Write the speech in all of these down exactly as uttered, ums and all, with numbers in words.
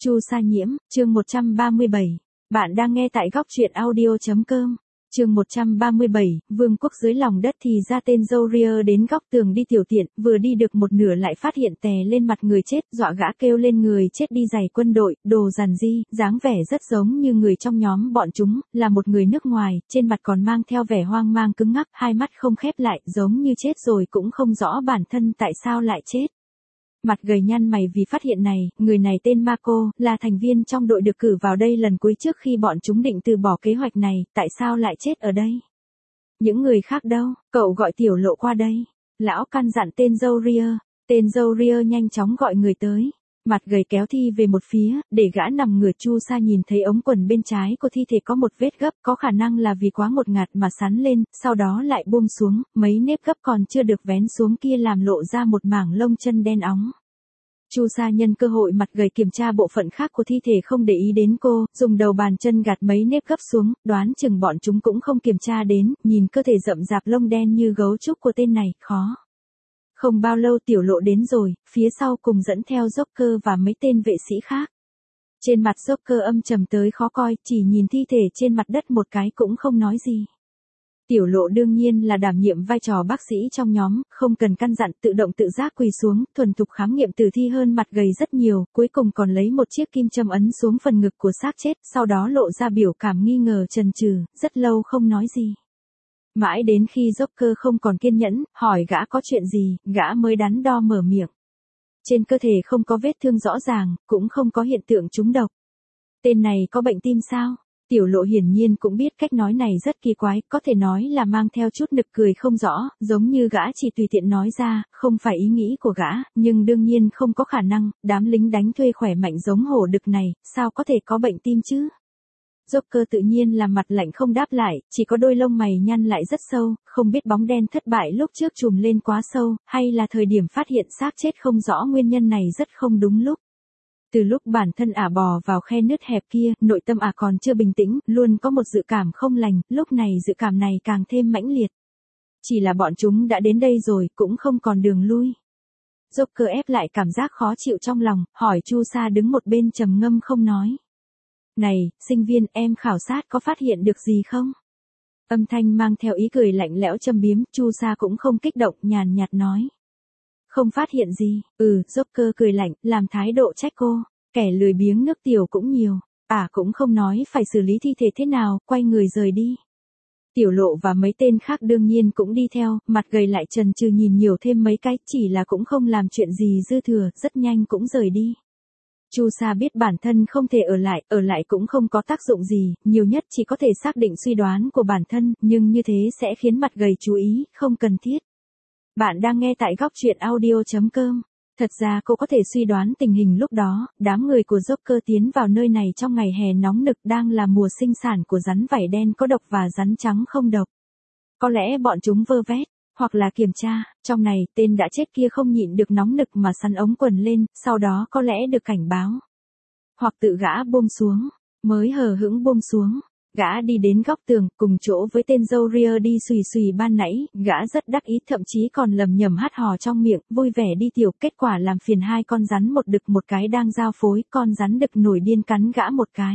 Chu Sa Nhiễm, chương một trăm ba mươi bảy. Bạn đang nghe tại góc truyện audio chấm com. Chương một trăm ba mươi bảy, vương quốc dưới lòng đất thì ra tên Zoria đến góc tường đi tiểu tiện, vừa đi được một nửa lại phát hiện tè lên mặt người chết, dọa gã kêu lên người chết đi giày quân đội, đồ rằn di, dáng vẻ rất giống như người trong nhóm bọn chúng, là một người nước ngoài, trên mặt còn mang theo vẻ hoang mang cứng ngắc, hai mắt không khép lại, giống như chết rồi cũng không rõ bản thân tại sao lại chết. Mặt gầy nhăn mày vì phát hiện này, người này tên Marco, là thành viên trong đội được cử vào đây lần cuối trước khi bọn chúng định từ bỏ kế hoạch này, tại sao lại chết ở đây? Những người khác đâu, cậu gọi tiểu lộ qua đây. Lão căn dặn tên Zoria, tên Zoria nhanh chóng gọi người tới. Mặt gầy kéo Thi về một phía, để gã nằm ngửa. Chu Sa nhìn thấy ống quần bên trái của thi thể có một vết gấp, có khả năng là vì quá ngột ngạt mà sắn lên, sau đó lại buông xuống, mấy nếp gấp còn chưa được vén xuống kia làm lộ ra một mảng lông chân đen óng. Chu Sa nhân cơ hội mặt gầy kiểm tra bộ phận khác của thi thể không để ý đến cô, dùng đầu bàn chân gạt mấy nếp gấp xuống, đoán chừng bọn chúng cũng không kiểm tra đến, nhìn cơ thể rậm rạp lông đen như gấu trúc của tên này, khó. Không bao lâu tiểu lộ đến rồi, phía sau cùng dẫn theo Joker và mấy tên vệ sĩ khác. Trên mặt Joker âm trầm tới khó coi, chỉ nhìn thi thể trên mặt đất một cái cũng không nói gì. Tiểu lộ đương nhiên là đảm nhiệm vai trò bác sĩ trong nhóm, không cần căn dặn, tự động tự giác quỳ xuống, thuần thục khám nghiệm tử thi hơn mặt gầy rất nhiều, cuối cùng còn lấy một chiếc kim châm ấn xuống phần ngực của xác chết, sau đó lộ ra biểu cảm nghi ngờ chần chừ, rất lâu không nói gì. Mãi đến khi Joker không còn kiên nhẫn, hỏi gã có chuyện gì, gã mới đắn đo mở miệng. Trên cơ thể không có vết thương rõ ràng, cũng không có hiện tượng trúng độc. Tên này có bệnh tim sao? Tiểu lộ hiển nhiên cũng biết cách nói này rất kỳ quái, có thể nói là mang theo chút nực cười không rõ, giống như gã chỉ tùy tiện nói ra, không phải ý nghĩ của gã, nhưng đương nhiên không có khả năng, đám lính đánh thuê khỏe mạnh giống hổ đực này, sao có thể có bệnh tim chứ? Joker tự nhiên là mặt lạnh không đáp lại, chỉ có đôi lông mày nhăn lại rất sâu, không biết bóng đen thất bại lúc trước trùm lên quá sâu, hay là thời điểm phát hiện xác chết không rõ nguyên nhân này rất không đúng lúc. Từ lúc bản thân ả bò vào khe nứt hẹp kia, nội tâm ả còn chưa bình tĩnh, luôn có một dự cảm không lành, lúc này dự cảm này càng thêm mãnh liệt. Chỉ là bọn chúng đã đến đây rồi, cũng không còn đường lui. Joker ép lại cảm giác khó chịu trong lòng, hỏi Chu Sa đứng một bên trầm ngâm không nói. Này, sinh viên, em khảo sát có phát hiện được gì không? Âm thanh mang theo ý cười lạnh lẽo châm biếm, Chu Sa cũng không kích động, nhàn nhạt nói. Không phát hiện gì, ừ, Joker cười lạnh, làm thái độ trách cô, kẻ lười biếng nước tiểu cũng nhiều, ả cũng không nói phải xử lý thi thể thế nào, quay người rời đi. Tiểu lộ và mấy tên khác đương nhiên cũng đi theo, mặt gầy lại chần chừ nhìn nhiều thêm mấy cái, chỉ là cũng không làm chuyện gì dư thừa, rất nhanh cũng rời đi. Chu Sa biết bản thân không thể ở lại, ở lại cũng không có tác dụng gì, nhiều nhất chỉ có thể xác định suy đoán của bản thân, nhưng như thế sẽ khiến mặt gầy chú ý, không cần thiết. Bạn đang nghe tại góc truyện audio chấm com. Thật ra cô có thể suy đoán tình hình lúc đó, đám người của Joker tiến vào nơi này trong ngày hè nóng nực đang là mùa sinh sản của rắn vảy đen có độc và rắn trắng không độc. Có lẽ bọn chúng vơ vét, hoặc là kiểm tra, trong này tên đã chết kia không nhịn được nóng nực mà sắn ống quần lên, sau đó có lẽ được cảnh báo. Hoặc tự gã buông xuống, mới hờ hững buông xuống. Gã đi đến góc tường, cùng chỗ với tên Zoria đi xùy xùy ban nãy, gã rất đắc ý thậm chí còn lầm nhầm hát hò trong miệng, vui vẻ đi tiểu, kết quả làm phiền hai con rắn một đực một cái đang giao phối, con rắn đực nổi điên cắn gã một cái.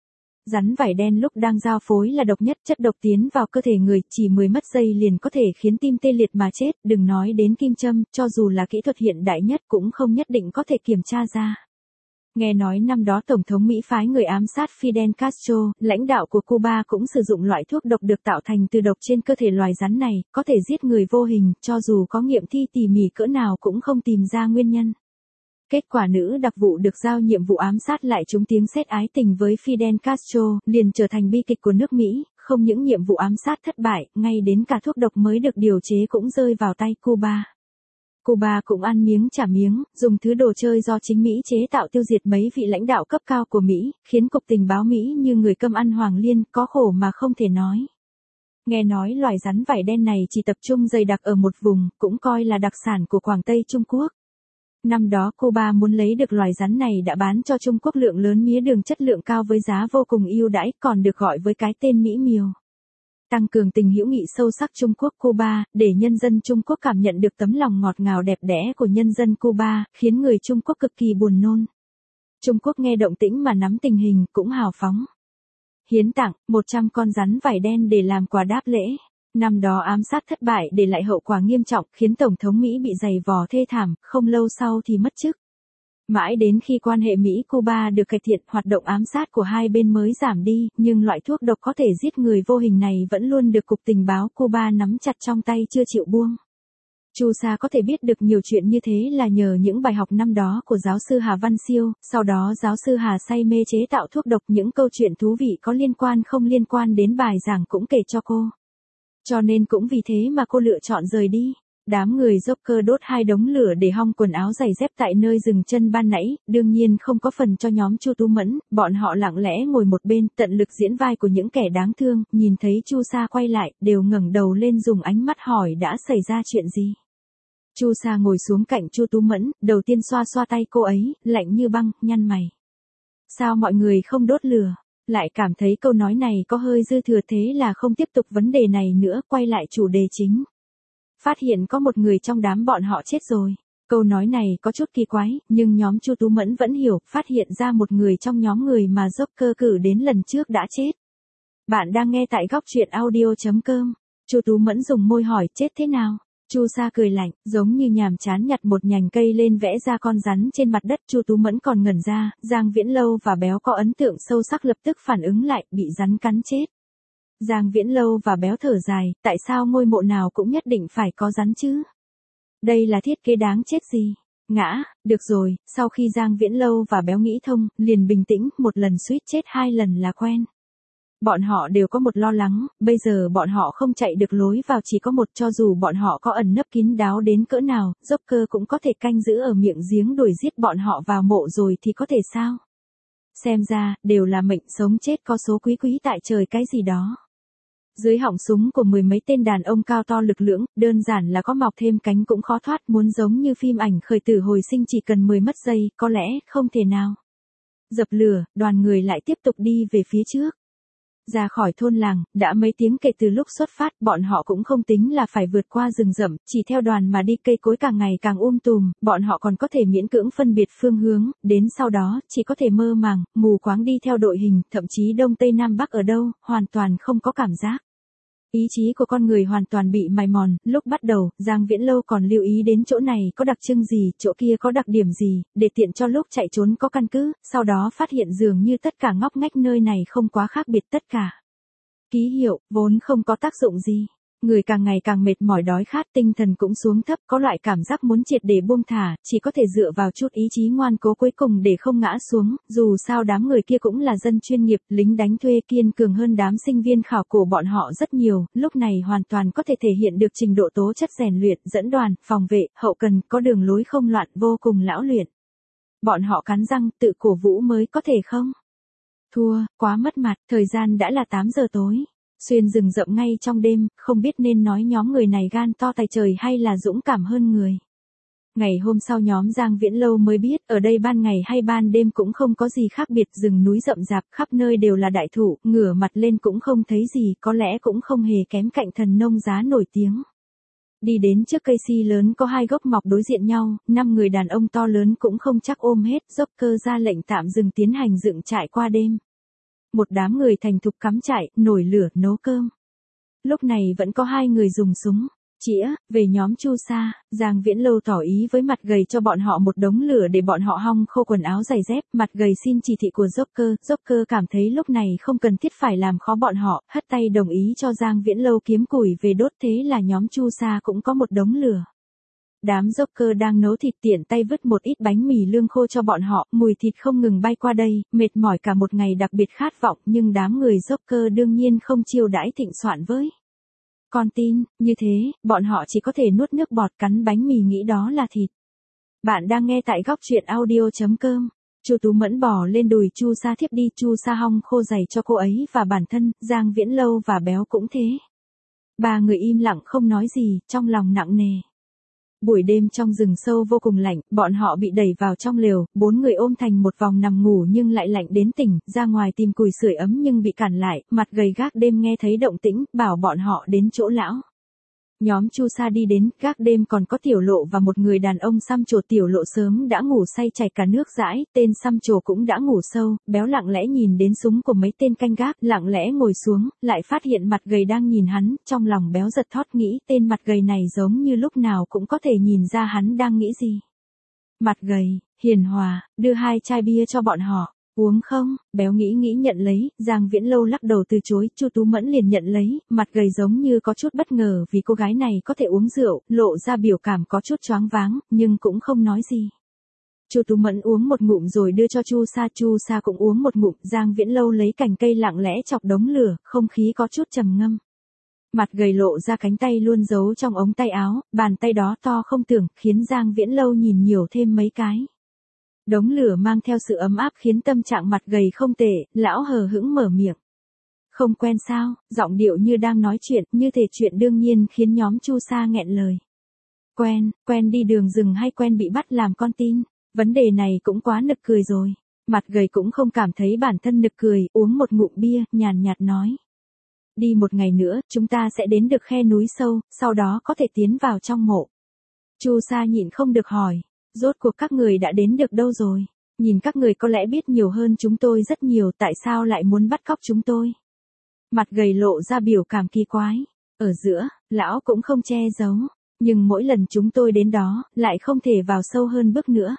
Rắn vảy đen lúc đang giao phối là độc nhất, chất độc tiến vào cơ thể người, chỉ mười mất giây liền có thể khiến tim tê liệt mà chết, đừng nói đến kim châm, cho dù là kỹ thuật hiện đại nhất cũng không nhất định có thể kiểm tra ra. Nghe nói năm đó Tổng thống Mỹ phái người ám sát Fidel Castro, lãnh đạo của Cuba cũng sử dụng loại thuốc độc được tạo thành từ độc trên cơ thể loài rắn này, có thể giết người vô hình, cho dù có nghiệm thi tỉ mỉ cỡ nào cũng không tìm ra nguyên nhân. Kết quả nữ đặc vụ được giao nhiệm vụ ám sát lại trúng tiếng sét ái tình với Fidel Castro, liền trở thành bi kịch của nước Mỹ, không những nhiệm vụ ám sát thất bại, ngay đến cả thuốc độc mới được điều chế cũng rơi vào tay Cuba. Cuba cũng ăn miếng trả miếng, dùng thứ đồ chơi do chính Mỹ chế tạo tiêu diệt mấy vị lãnh đạo cấp cao của Mỹ, khiến cục tình báo Mỹ như người cơm ăn hoàng liên, có khổ mà không thể nói. Nghe nói loài rắn vảy đen này chỉ tập trung dày đặc ở một vùng, cũng coi là đặc sản của Quảng Tây Trung Quốc. Năm đó Cuba muốn lấy được loài rắn này đã bán cho Trung Quốc lượng lớn mía đường chất lượng cao với giá vô cùng ưu đãi, còn được gọi với cái tên Mỹ miều. Tăng cường tình hữu nghị sâu sắc Trung Quốc-Cuba, để nhân dân Trung Quốc cảm nhận được tấm lòng ngọt ngào đẹp đẽ của nhân dân Cuba, khiến người Trung Quốc cực kỳ buồn nôn. Trung Quốc nghe động tĩnh mà nắm tình hình cũng hào phóng. Hiến tặng một trăm con rắn vảy đen để làm quà đáp lễ. Năm đó ám sát thất bại để lại hậu quả nghiêm trọng khiến Tổng thống Mỹ bị giày vò thê thảm, không lâu sau thì mất chức. Mãi đến khi quan hệ Mỹ-Cuba được cải thiện, hoạt động ám sát của hai bên mới giảm đi, nhưng loại thuốc độc có thể giết người vô hình này vẫn luôn được Cục Tình báo Cuba nắm chặt trong tay chưa chịu buông. Chu Sa có thể biết được nhiều chuyện như thế là nhờ những bài học năm đó của giáo sư Hà Văn Siêu, sau đó giáo sư Hà say mê chế tạo thuốc độc, những câu chuyện thú vị có liên quan không liên quan đến bài giảng cũng kể cho cô. Cho nên cũng vì thế mà cô lựa chọn rời đi. Đám người Joker đốt hai đống lửa để hong quần áo giày dép tại nơi dừng chân ban nãy, đương nhiên không có phần cho nhóm Chu Tú Mẫn, bọn họ lặng lẽ ngồi một bên, tận lực diễn vai của những kẻ đáng thương, nhìn thấy Chu Sa quay lại, đều ngẩng đầu lên dùng ánh mắt hỏi đã xảy ra chuyện gì. Chu Sa ngồi xuống cạnh Chu Tú Mẫn, đầu tiên xoa xoa tay cô ấy, lạnh như băng, nhăn mày. Sao mọi người không đốt lửa? Lại cảm thấy câu nói này có hơi dư thừa, thế là không tiếp tục vấn đề này nữa, quay lại chủ đề chính. Phát hiện có một người trong đám bọn họ chết rồi. Câu nói này có chút kỳ quái, nhưng nhóm Chu Tú Mẫn vẫn hiểu, phát hiện ra một người trong nhóm người mà Joker cử đến lần trước đã chết. Bạn đang nghe tại góc truyện audio chấm com. Chu Tú Mẫn dùng môi hỏi chết thế nào? Chu Sa cười lạnh, giống như nhàm chán nhặt một nhành cây lên vẽ ra con rắn trên mặt đất. Chu Tú Mẫn còn ngẩn ra, Giang Viễn Lâu và Béo có ấn tượng sâu sắc lập tức phản ứng lại, bị rắn cắn chết. Giang Viễn Lâu và Béo thở dài, tại sao ngôi mộ nào cũng nhất định phải có rắn chứ? Đây là thiết kế đáng chết gì? Ngã, được rồi, sau khi Giang Viễn Lâu và Béo nghĩ thông, liền bình tĩnh, một lần suýt chết hai lần là quen. Bọn họ đều có một lo lắng, bây giờ bọn họ không chạy được lối vào chỉ có một, cho dù bọn họ có ẩn nấp kín đáo đến cỡ nào, Joker cũng có thể canh giữ ở miệng giếng đuổi giết bọn họ vào mộ rồi thì có thể sao? Xem ra, đều là mệnh sống chết có số quý quý tại trời cái gì đó. Dưới họng súng của mười mấy tên đàn ông cao to lực lưỡng, đơn giản là có mọc thêm cánh cũng khó thoát, muốn giống như phim ảnh khởi tử hồi sinh chỉ cần mười mất giây, có lẽ không thể nào. Dập lửa, đoàn người lại tiếp tục đi về phía trước. Ra khỏi thôn làng, đã mấy tiếng kể từ lúc xuất phát, bọn họ cũng không tính là phải vượt qua rừng rậm, chỉ theo đoàn mà đi, cây cối càng ngày càng um tùm, bọn họ còn có thể miễn cưỡng phân biệt phương hướng, đến sau đó, chỉ có thể mơ màng, mù quáng đi theo đội hình, thậm chí đông tây nam bắc ở đâu, hoàn toàn không có cảm giác. Ý chí của con người hoàn toàn bị mài mòn, lúc bắt đầu, Giang Viễn Lâu còn lưu ý đến chỗ này có đặc trưng gì, chỗ kia có đặc điểm gì, để tiện cho lúc chạy trốn có căn cứ, sau đó phát hiện dường như tất cả ngóc ngách nơi này không quá khác biệt tất cả. Ký hiệu, vốn không có tác dụng gì. Người càng ngày càng mệt mỏi đói khát, tinh thần cũng xuống thấp, có loại cảm giác muốn triệt để buông thả, chỉ có thể dựa vào chút ý chí ngoan cố cuối cùng để không ngã xuống, dù sao đám người kia cũng là dân chuyên nghiệp, lính đánh thuê kiên cường hơn đám sinh viên khảo cổ bọn họ rất nhiều, lúc này hoàn toàn có thể thể hiện được trình độ tố chất rèn luyện, dẫn đoàn, phòng vệ, hậu cần, có đường lối không loạn, vô cùng lão luyện. Bọn họ cắn răng, tự cổ vũ mới có thể không? Thua, quá mất mặt, thời gian đã là tám giờ tối. Xuyên rừng rậm ngay trong đêm, không biết nên nói nhóm người này gan to tài trời hay là dũng cảm hơn người. Ngày hôm sau nhóm Giang Viễn Lâu mới biết, ở đây ban ngày hay ban đêm cũng không có gì khác biệt, rừng núi rậm rạp, khắp nơi đều là đại thụ, ngửa mặt lên cũng không thấy gì, có lẽ cũng không hề kém cạnh Thần Nông Giá nổi tiếng. Đi đến trước cây si lớn có hai gốc mọc đối diện nhau, năm người đàn ông to lớn cũng không chắc ôm hết, Joker ra lệnh tạm dừng tiến hành dựng trại qua đêm. Một đám người thành thục cắm trại, nổi lửa, nấu cơm. Lúc này vẫn có hai người dùng súng. Chĩa, về nhóm Chu Sa, Giang Viễn Lâu tỏ ý với mặt gầy cho bọn họ một đống lửa để bọn họ hong khô quần áo giày dép, mặt gầy xin chỉ thị của Joker, Joker cảm thấy lúc này không cần thiết phải làm khó bọn họ, hất tay đồng ý cho Giang Viễn Lâu kiếm củi về đốt, thế là nhóm Chu Sa cũng có một đống lửa. Đám Joker đang nấu thịt tiện tay vứt một ít bánh mì lương khô cho bọn họ, mùi thịt không ngừng bay qua đây, mệt mỏi cả một ngày đặc biệt khát vọng, nhưng đám người Joker đương nhiên không chiêu đãi thịnh soạn với. Con tin, như thế, bọn họ chỉ có thể nuốt nước bọt cắn bánh mì nghĩ đó là thịt. Bạn đang nghe tại góc truyện audio chấm com. Chu Tú Mẫn bò lên đùi Chu Sa thiếp đi, Chu Sa hong khô giày cho cô ấy và bản thân, Giang Viễn Lâu và Béo cũng thế. Ba người im lặng không nói gì, trong lòng nặng nề. Buổi đêm trong rừng sâu vô cùng lạnh, bọn họ bị đẩy vào trong lều, bốn người ôm thành một vòng nằm ngủ nhưng lại lạnh đến tỉnh, ra ngoài tìm củi sưởi ấm nhưng bị cản lại, mặt gầy gác đêm nghe thấy động tĩnh, bảo bọn họ đến chỗ lão. Nhóm Chu Sa đi đến, gác đêm còn có Tiểu Lộ và một người đàn ông xăm trổ. Tiểu Lộ sớm đã ngủ say chảy cả nước dãi, tên xăm trổ cũng đã ngủ sâu, béo lặng lẽ nhìn đến súng của mấy tên canh gác, lặng lẽ ngồi xuống, lại phát hiện mặt gầy đang nhìn hắn, trong lòng béo giật thót nghĩ tên mặt gầy này giống như lúc nào cũng có thể nhìn ra hắn đang nghĩ gì. Mặt gầy, hiền hòa, đưa hai chai bia cho bọn họ. Uống không? Béo nghĩ nghĩ nhận lấy, Giang Viễn Lâu lắc đầu từ chối, Chu Tú Mẫn liền nhận lấy, mặt gầy giống như có chút bất ngờ vì cô gái này có thể uống rượu, lộ ra biểu cảm có chút choáng váng, nhưng cũng không nói gì. Chu Tú Mẫn uống một ngụm rồi đưa cho Chu Sa, Chu Sa cũng uống một ngụm, Giang Viễn Lâu lấy cành cây lặng lẽ chọc đống lửa, không khí có chút trầm ngâm. Mặt gầy lộ ra cánh tay luôn giấu trong ống tay áo, bàn tay đó to không tưởng, khiến Giang Viễn Lâu nhìn nhiều thêm mấy cái. Đống lửa mang theo sự ấm áp khiến tâm trạng mặt gầy không tệ, lão hờ hững mở miệng. Không quen sao, giọng điệu như đang nói chuyện, như thể chuyện đương nhiên khiến nhóm Chu Sa nghẹn lời. Quen, quen đi đường rừng hay quen bị bắt làm con tin, vấn đề này cũng quá nực cười rồi. Mặt gầy cũng không cảm thấy bản thân nực cười, uống một ngụm bia, nhàn nhạt nói. Đi một ngày nữa, chúng ta sẽ đến được khe núi sâu, sau đó có thể tiến vào trong mộ. Chu Sa nhịn không được hỏi. Rốt cuộc các người đã đến được đâu rồi? Nhìn các người có lẽ biết nhiều hơn chúng tôi rất nhiều, tại sao lại muốn bắt cóc chúng tôi? Mặt gầy lộ ra biểu cảm kỳ quái. Ở giữa, lão cũng không che giấu. Nhưng mỗi lần chúng tôi đến đó, lại không thể vào sâu hơn bước nữa.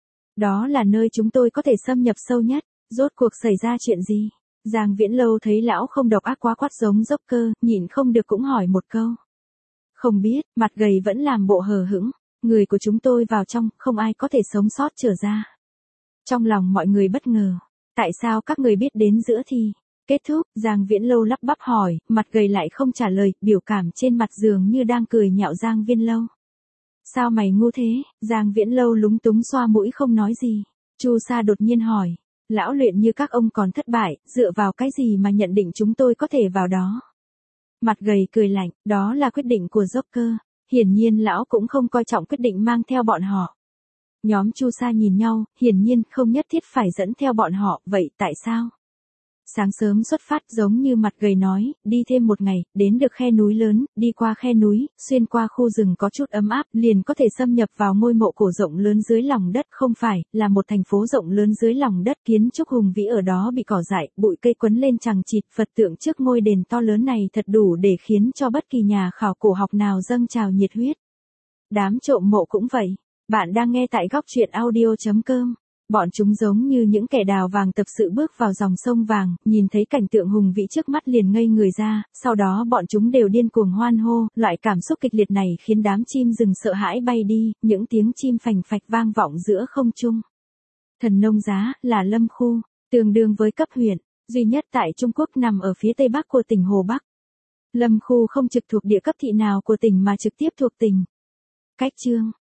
Đó là nơi chúng tôi có thể xâm nhập sâu nhất. Rốt cuộc xảy ra chuyện gì? Giang Viễn Lâu thấy lão không độc ác quá quát giống dốc cơ, nhịn không được cũng hỏi một câu. Không biết, mặt gầy vẫn làm bộ hờ hững. Người của chúng tôi vào trong, không ai có thể sống sót trở ra. Trong lòng mọi người bất ngờ. Tại sao các người biết đến giữa thì? Kết thúc, Giang Viễn Lâu lắp bắp hỏi, mặt gầy lại không trả lời, biểu cảm trên mặt dường như đang cười nhạo Giang Viễn Lâu. Sao mày ngu thế? Giang Viễn Lâu lúng túng xoa mũi không nói gì. Chu Sa đột nhiên hỏi, lão luyện như các ông còn thất bại, dựa vào cái gì mà nhận định chúng tôi có thể vào đó? Mặt gầy cười lạnh, đó là quyết định của Joker. Hiển nhiên lão cũng không coi trọng quyết định mang theo bọn họ. Nhóm Chu Sa nhìn nhau, hiển nhiên không nhất thiết phải dẫn theo bọn họ, vậy tại sao? Sáng sớm xuất phát giống như mặt gầy nói, đi thêm một ngày, đến được khe núi lớn, đi qua khe núi, xuyên qua khu rừng có chút ấm áp, liền có thể xâm nhập vào ngôi mộ cổ rộng lớn dưới lòng đất, không phải, là một thành phố rộng lớn dưới lòng đất, kiến trúc hùng vĩ ở đó bị cỏ dại, bụi cây quấn lên chằng chịt, Phật tượng trước ngôi đền to lớn này thật đủ để khiến cho bất kỳ nhà khảo cổ học nào dâng trào nhiệt huyết. Đám trộm mộ cũng vậy. Bạn đang nghe tại góc truyện audio chấm com. Bọn chúng giống như những kẻ đào vàng tập sự bước vào dòng sông vàng, nhìn thấy cảnh tượng hùng vĩ trước mắt liền ngây người ra, sau đó bọn chúng đều điên cuồng hoan hô, loại cảm xúc kịch liệt này khiến đám chim rừng sợ hãi bay đi, những tiếng chim phành phạch vang vọng giữa không trung. Thần Nông Giá là lâm khu, tương đương với cấp huyện, duy nhất tại Trung Quốc nằm ở phía tây bắc của tỉnh Hồ Bắc. Lâm khu không trực thuộc địa cấp thị nào của tỉnh mà trực tiếp thuộc tỉnh. Cách chương